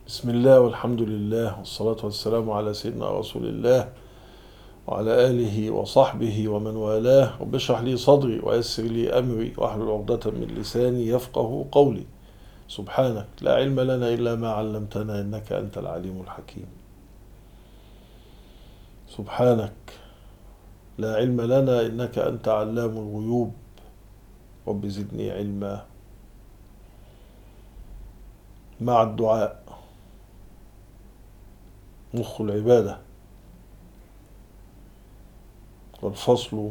بسم الله والحمد لله والصلاة والسلام على سيدنا رسول الله وعلى آله وصحبه ومن والاه. رب اشرح لي صدري ويسر لي أمري واحلل عقدة من لساني يفقه قولي. سبحانك لا علم لنا إلا ما علمتنا إنك أنت العليم الحكيم. سبحانك لا علم لنا إنك أنت علام الغيوب. رب زدني علما. مع الدعاء مخ العبادة، والفصل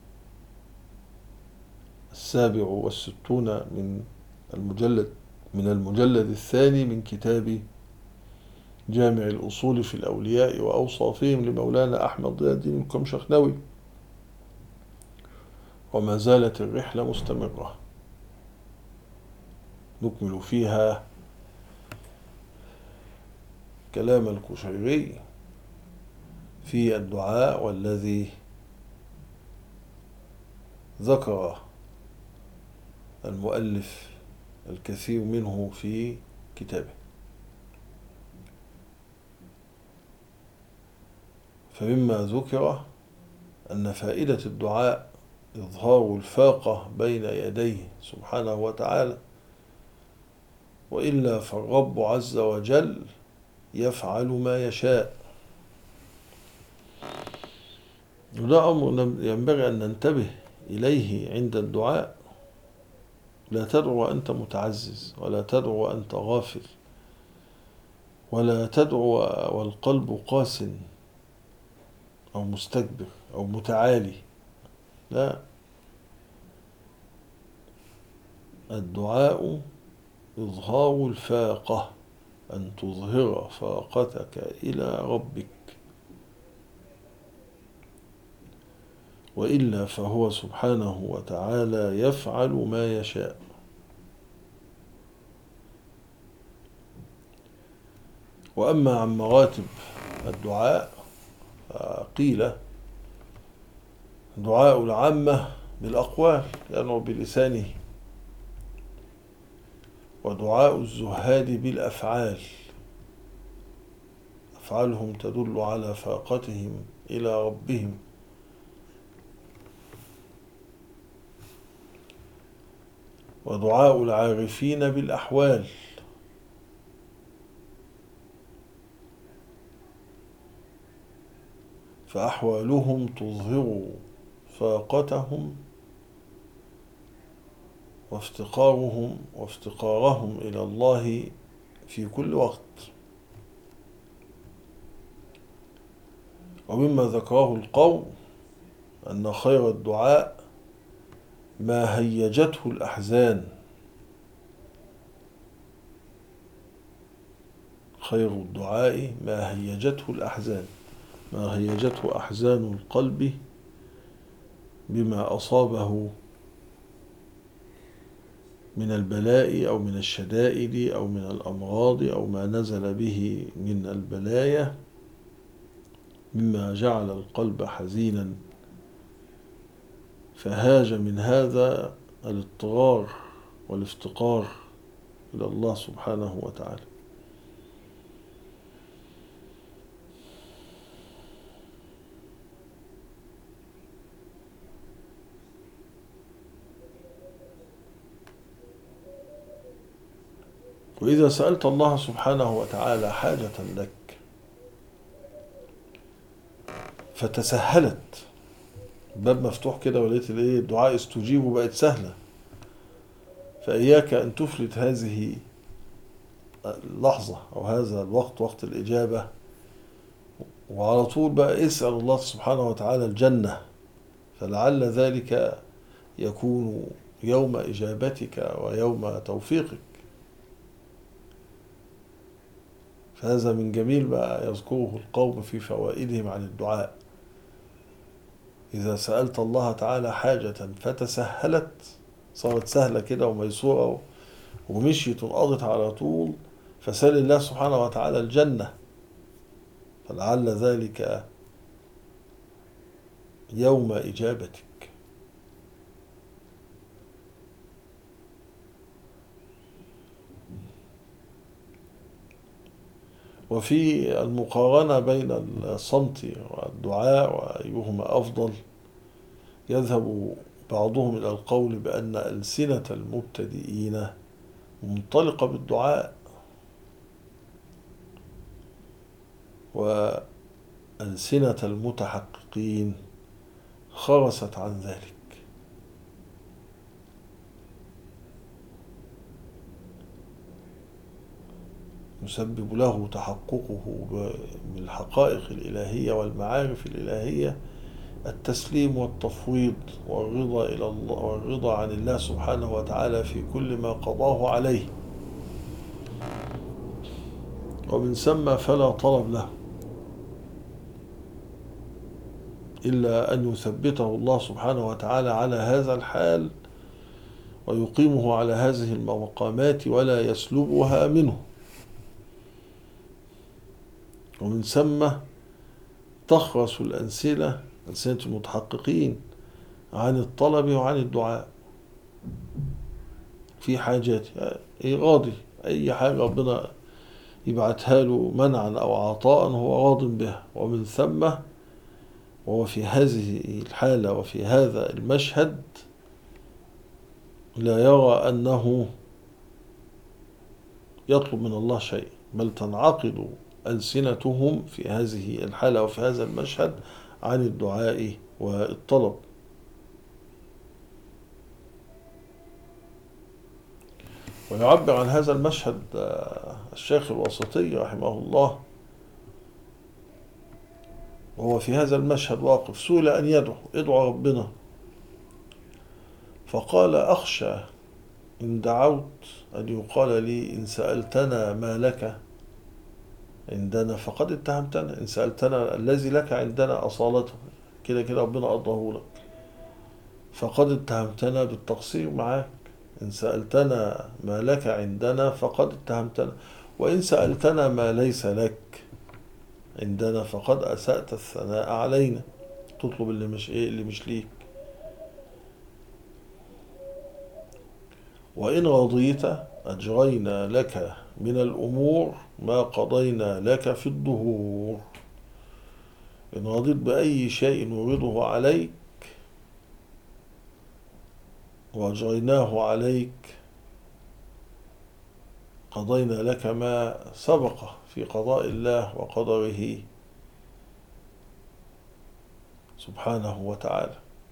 67 من المجلد الثاني من كتاب جامع الأصول في الأولياء وأوصافهم لمولانا أحمد ضياء الدين القمشخنوي. وما زالت الرحلة مستمرة، نكمل فيها كلام القشيري في الدعاء، والذي ذكر المؤلف الكثير منه في كتابه. فمما ذكر أن فائدة الدعاء إظهار الفاقة بين يديه سبحانه وتعالى، وإلا فالرب عز وجل يفعل ما يشاء. وده أمر ينبغي أن ننتبه إليه عند الدعاء. لا تدعو وأنت متعزز، ولا تدعو وأنت غافل، ولا تدعو والقلب قاس أو مستكبر أو متعالي. لا، الدعاء إظهار الفاقة، أن تظهر فاقتك إلى ربك، وإلا فهو سبحانه وتعالى يفعل ما يشاء. وأما عن مراتب الدعاء فقيل دعاء العامة بالأقوال يدعو بلسانه، ودعاء الزهاد بالأفعال، أفعالهم تدل على فاقتهم إلى ربهم. ودعاء العارفين بالأحوال، فأحوالهم تظهر فاقتهم وافتقارهم إلى الله في كل وقت. ومما ذكره القوم أن خير الدعاء ما هيجته الأحزان. خير الدعاء ما هيجته الأحزان، ما هيجته أحزان القلب بما أصابه من البلاء أو من الشدائد أو من الأمراض أو ما نزل به من البلايا، مما جعل القلب حزينا، فهاج من هذا الاضطرار والافتقار إلى الله سبحانه وتعالى. وإذا سألت الله سبحانه وتعالى حاجة لك فتسهلت، باب مفتوح كده ولقيت الدعاء استجيب وبقت سهلة، فإياك أن تفلت هذه اللحظة أو هذا الوقت، وقت الإجابة، وعلى طول بقى اسأل الله سبحانه وتعالى الجنة، فلعل ذلك يكون يوم إجابتك ويوم توفيقك. فهذا من جميل ما يذكره القوم في فوائدهم عن الدعاء. إذا سألت الله تعالى حاجة فتسهلت، صارت سهلة كده وميسورة ومشيت وانقضت على طول، فسأل الله سبحانه وتعالى الجنة، فلعل ذلك يوم إجابتك. وفي المقارنة بين الصمت والدعاء وأيهما أفضل، يذهب بعضهم إلى القول بأن ألسنة المبتدئين منطلقة بالدعاء، وألسنة المتحققين خرست عن ذلك. يسبب له تحققه بالحقائق الإلهية والمعارف الإلهية التسليم والتفويض والرضا إلى الله، والرضا عن الله سبحانه وتعالى في كل ما قضاه عليه، ومن ثم فلا طلب له إلا أن يثبته الله سبحانه وتعالى على هذا الحال ويقيمه على هذه المقامات ولا يسلبها منه. ومن ثم تخرس الألسنة، ألسنة المتحققين، عن الطلب وعن الدعاء في حاجاته. راضي أي حاجة ربنا يبعتها له منعا أو عطاء هو راض بها. ومن ثم وهو في هذه الحالة وفي هذا المشهد لا يرى أنه يطلب من الله شيء، بل تنعقد ألسنتهم في هذه الحالة وفي هذا المشهد عن الدعاء والطلب. ويعبر عن هذا المشهد الشيخ الوسطي رحمه الله، وهو في هذا المشهد واقف سئل أن ادعو ربنا، فقال: أخشى إن دعوت أن يقال لي إن سألتنا ما لك عندنا فقد اتهمتنا، إن سألتنا الذي لك عندنا أصالته، كده كده ربنا قضاه لك، فقد اتهمتنا بالتقصير معاك. إن سألتنا ما لك عندنا فقد اتهمتنا، وإن سألتنا ما ليس لك عندنا فقد أسأت الثناء علينا، تطلب اللي مش ليك. وإن رضيت أجرينا لك من الأمور ما قضينا لك في الدهور. إن رضيت بأي شيء نورده عليك وأجريناه عليك قضينا لك ما سبق في قضاء الله وقدره سبحانه وتعالى.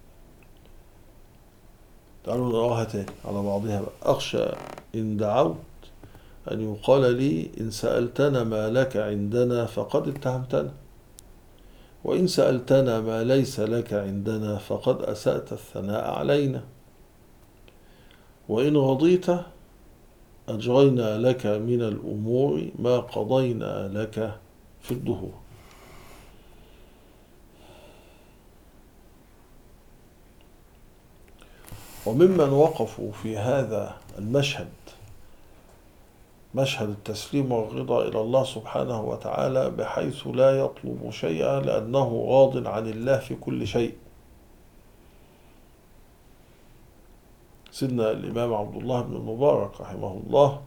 تعالوا نراها تاني على بعضها بقى. أخشى إن دعوت أن يقال لي إن سألتنا ما لك عندنا فقد اتهمتنا، وإن سألتنا ما ليس لك عندنا فقد أسأت الثناء علينا. وإن رضيت أجرينا لك من الأمور ما قضينا لك في الدهور. وممن وقفوا في هذا المشهد، مشهد التسليم والرضا إلى الله سبحانه وتعالى، بحيث لا يطلب شيئا لأنه راض عن الله في كل شيء، سيدنا الإمام عبد الله بن المبارك رحمه الله،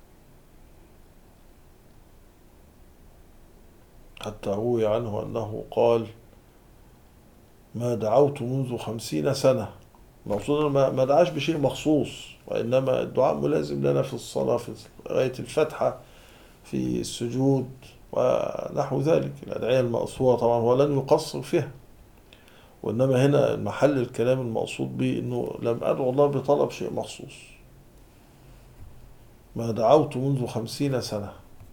حتى روي عنه أنه قال: ما دعوت منذ 50 سنة. مقصود ما دعاش بشيء مخصوص، وإنما الدعاء ملازم لنا في الصلاة، في قراءة الفاتحة، في السجود ونحو ذلك، الأدعية المأثورة طبعا هو لن يقصر فيها. وإنما هنا محل الكلام المقصود به أنه لم أدعو الله بطلب شيء مخصوص. ما دعوت منذ 50 سنة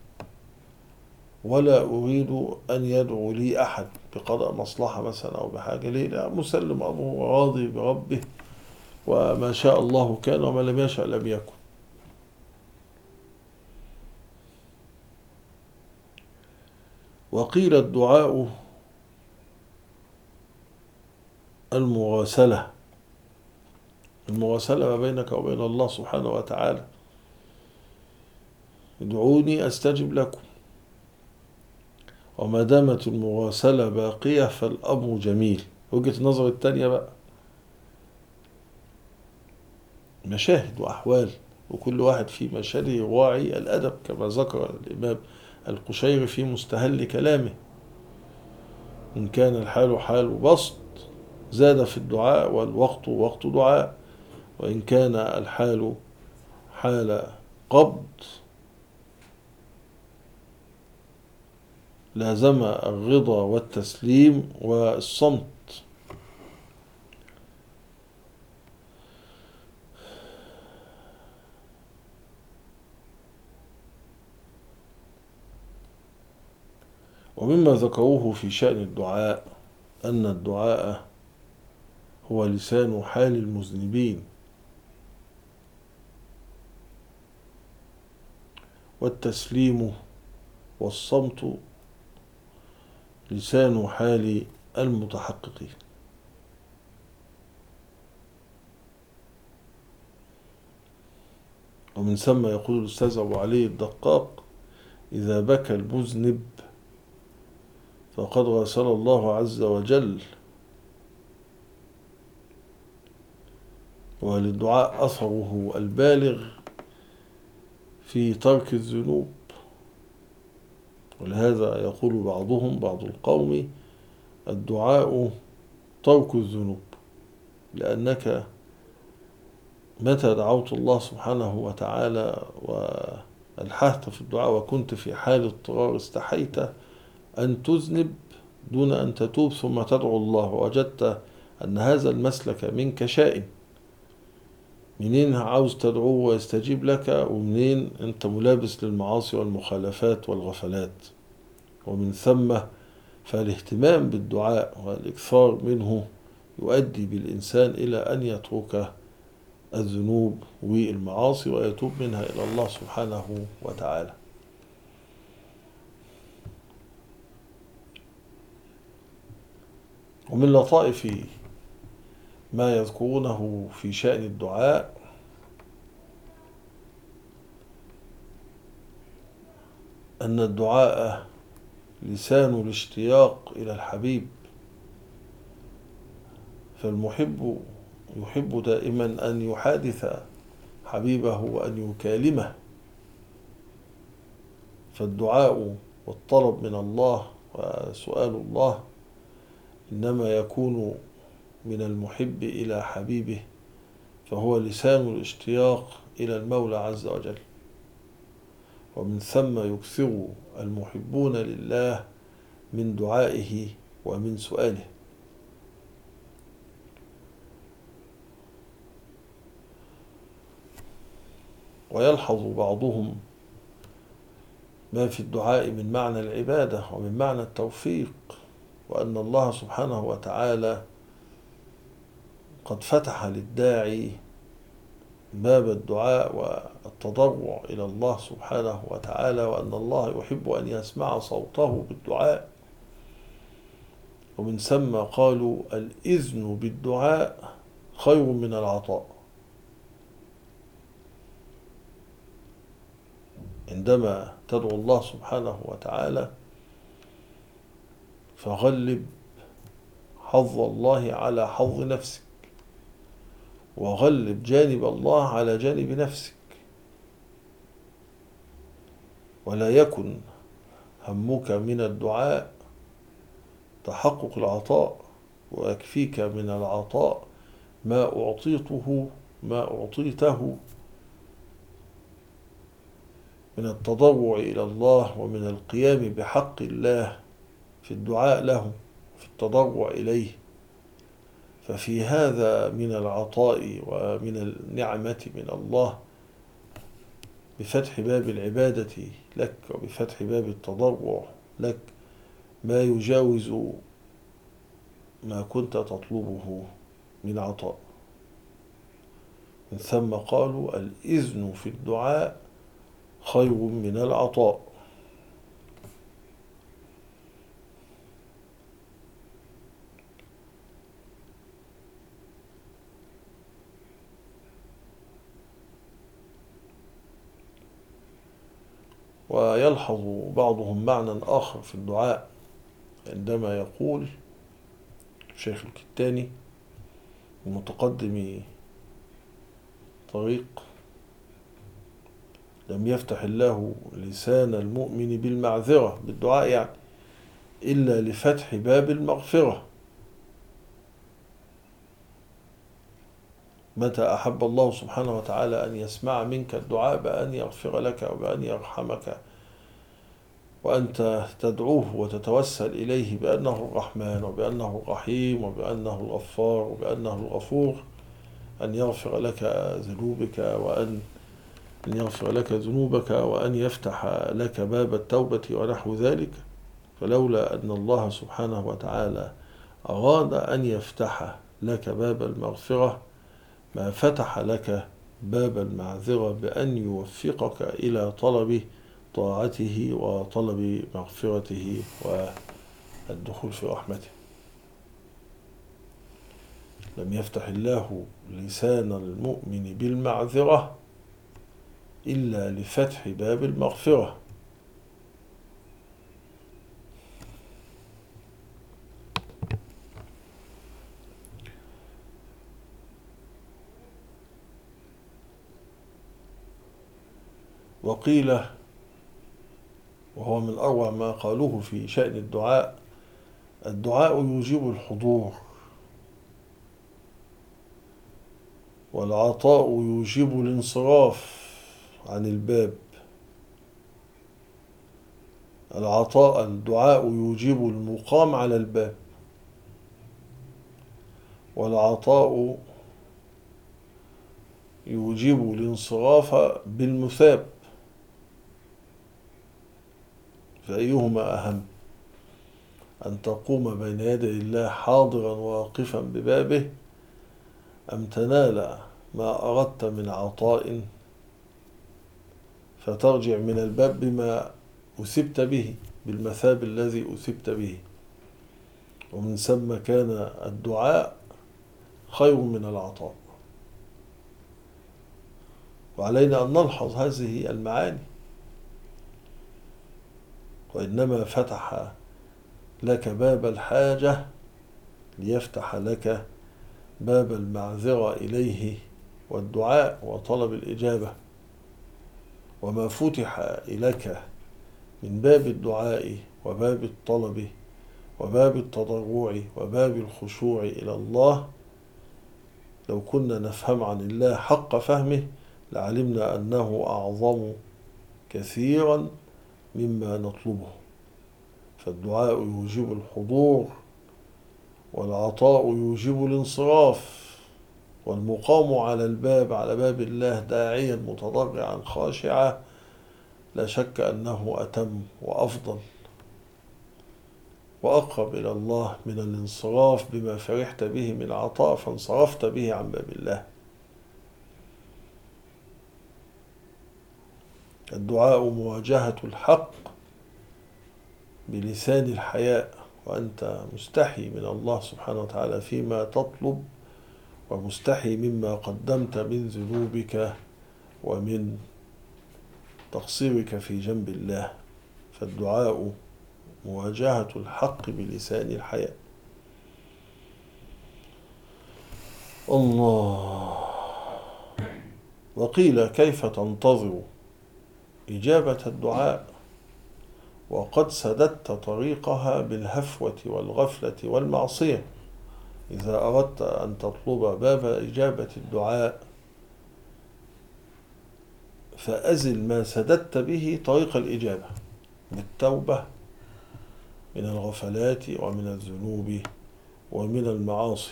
ولا أريد أن يدعو لي أحد بقضاء مصلحة مثلا أو بحاجة لي، لا، مسلم أمره راضي بربه، وما شاء الله كان وما لم يشأ لم يكن. وقيل الدعاء المراسلة ما بينك وبين الله سبحانه وتعالى: ادعوني أستجب لكم. وما دامت المراسلة باقية فالأمر جميل. وجهة النظر التانية بقى مشاهد وأحوال، وكل واحد في مشهده يراعي الأدب كما ذكر الإمام القشيري في مستهل كلامه: إن كان الحال حال بسط زاد في الدعاء والوقت وقت دعاء، وإن كان الحال حال قبض لازم الرضا والتسليم والصمت. ومما ذكروه في شأن الدعاء أن الدعاء هو لسان حال المذنبين، والتسليم والصمت لسان حال المتحققين. ومن ثم يقول الأستاذ أبو علي الدقاق: إذا بكى المذنب فقد غسل الله عز وجل. وللدعاء أثره البالغ في ترك الذنوب، ولهذا يقول بعض القوم: الدعاء ترك الذنوب، لأنك متى دعوت الله سبحانه وتعالى وألححت في الدعاء وكنت في حال اضطرار استحيت أن تذنب دون أن تتوب ثم تدعو الله، ووجدت أن هذا المسلك منك شائن. منين عاوز تدعوه ويستجيب لك، ومنين أنت ملابس للمعاصي والمخالفات والغفلات؟ ومن ثم فالاهتمام بالدعاء والإكثار منه يؤدي بالإنسان إلى أن يترك الذنوب والمعاصي ويتوب منها إلى الله سبحانه وتعالى. ومن لطائف ما يذكرونه في شأن الدعاء أن الدعاء لسان الاشتياق إلى الحبيب، فالمحب يحب دائما أن يحادث حبيبه وأن يكالمه، فالدعاء والطلب من الله وسؤال الله إنما يكون من المحب إلى حبيبه، فهو لسان الاشتياق إلى المولى عز وجل. ومن ثم يكثر المحبون لله من دعائه ومن سؤاله. ويلحظ بعضهم ما في الدعاء من معنى العبادة ومن معنى التوفيق، وأن الله سبحانه وتعالى قد فتح للداعي باب الدعاء والتضرع إلى الله سبحانه وتعالى، وأن الله يحب أن يسمع صوته بالدعاء. ومن ثم قالوا: الإذن بالدعاء خير من العطاء. عندما تدعو الله سبحانه وتعالى فغلب حظ الله على حظ نفسك، وغلب جانب الله على جانب نفسك، ولا يكن همك من الدعاء تحقق العطاء، ويكفيك من العطاء ما أعطيته من التضرع إلى الله ومن القيام بحق الله في الدعاء له في التضرع إليه. ففي هذا من العطاء ومن النعمة من الله بفتح باب العبادة لك وبفتح باب التضرع لك ما يجاوز ما كنت تطلبه من عطاء. من ثم قالوا: الإذن في الدعاء خير من العطاء. ويلحظ بعضهم معنى آخر في الدعاء عندما يقول شيخ الكتاني المتقدم طريق: لم يفتح الله لسان المؤمن بالمعذرة بالدعاء يعني إلا لفتح باب المغفرة. متى أحب الله سبحانه وتعالى أن يسمع منك الدعاء بأن يغفر لك وبأن يرحمك، وأنت تدعوه وتتوسل إليه بأنه الرحمن وبأنه الرحيم وبأنه الغفار وبأنه الغفور، أن يغفر لك ذنوبك وأن يفتح لك باب التوبة ونحو ذلك. فلولا أن الله سبحانه وتعالى أراد أن يفتح لك باب المغفرة ما فتح لك باب المعذرة بأن يوفقك إلى طلب طاعته وطلب مغفرته والدخول في رحمته. لم يفتح الله لسان المؤمن بالمعذرة إلا لفتح باب المغفرة. وقيل، وهو من أروع ما قالوه في شأن الدعاء: الدعاء يوجب الحضور، والعطاء يوجب الانصراف عن الباب. الدعاء يوجب المقام على الباب، والعطاء يوجب الانصراف بالمثاب. فأيهما أهم، أن تقوم بين يدي الله حاضرا واقفا ببابه، أم تنال ما أردت من عطاء فترجع من الباب بما أثبت به، بالمثاب الذي أثبت به؟ ومن ثم كان الدعاء خير من العطاء. وعلينا أن نلحظ هذه المعاني. وإنما فتح لك باب الحاجة ليفتح لك باب المعذرة إليه والدعاء وطلب الإجابة. وما فتح إليك من باب الدعاء وباب الطلب وباب التضرع وباب الخشوع إلى الله، لو كنا نفهم عن الله حق فهمه لعلمنا أنه أعظم كثيرا مما نطلبه. فالدعاء يوجب الحضور، والعطاء يوجب الانصراف، والمقام على الباب، على باب الله داعيا متضرعا خاشعا، لا شك أنه أتم وأفضل وأقرب إلى الله من الانصراف بما فرحت به من عطاء فانصرفت به عن باب الله. الدعاء مواجهة الحق بلسان الحياء، وأنت مستحي من الله سبحانه وتعالى فيما تطلب، ومستحي مما قدمت من ذنوبك ومن تقصيرك في جنب الله. فالدعاء مواجهة الحق بلسان الحياء. الله. وقيل: كيف تنتظر إجابة الدعاء وقد سددت طريقها بالهفوة والغفلة والمعصية؟ إذا أردت أن تطلب باب إجابة الدعاء فأزل ما سددت به طريق الإجابة بالتوبة من الغفلات ومن الذنوب ومن المعاصي.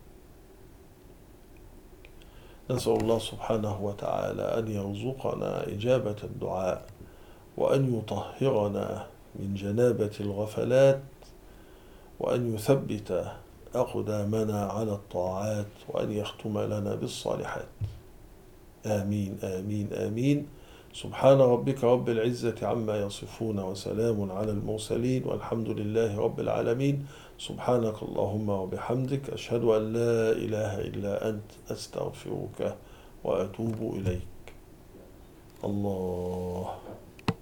نسأل الله سبحانه وتعالى أن يرزقنا إجابة الدعاء، وأن يطهرنا من جنابة الغفلات، وأن يثبت أقدامنا على الطاعات، وأن يختم لنا بالصالحات. آمين آمين آمين. سبحان ربك رب العزة عما يصفون، وسلام على المرسلين، والحمد لله رب العالمين. سبحانك اللهم وبحمدك، أشهد أن لا إله إلا أنت، أستغفرك وأتوب إليك. الله.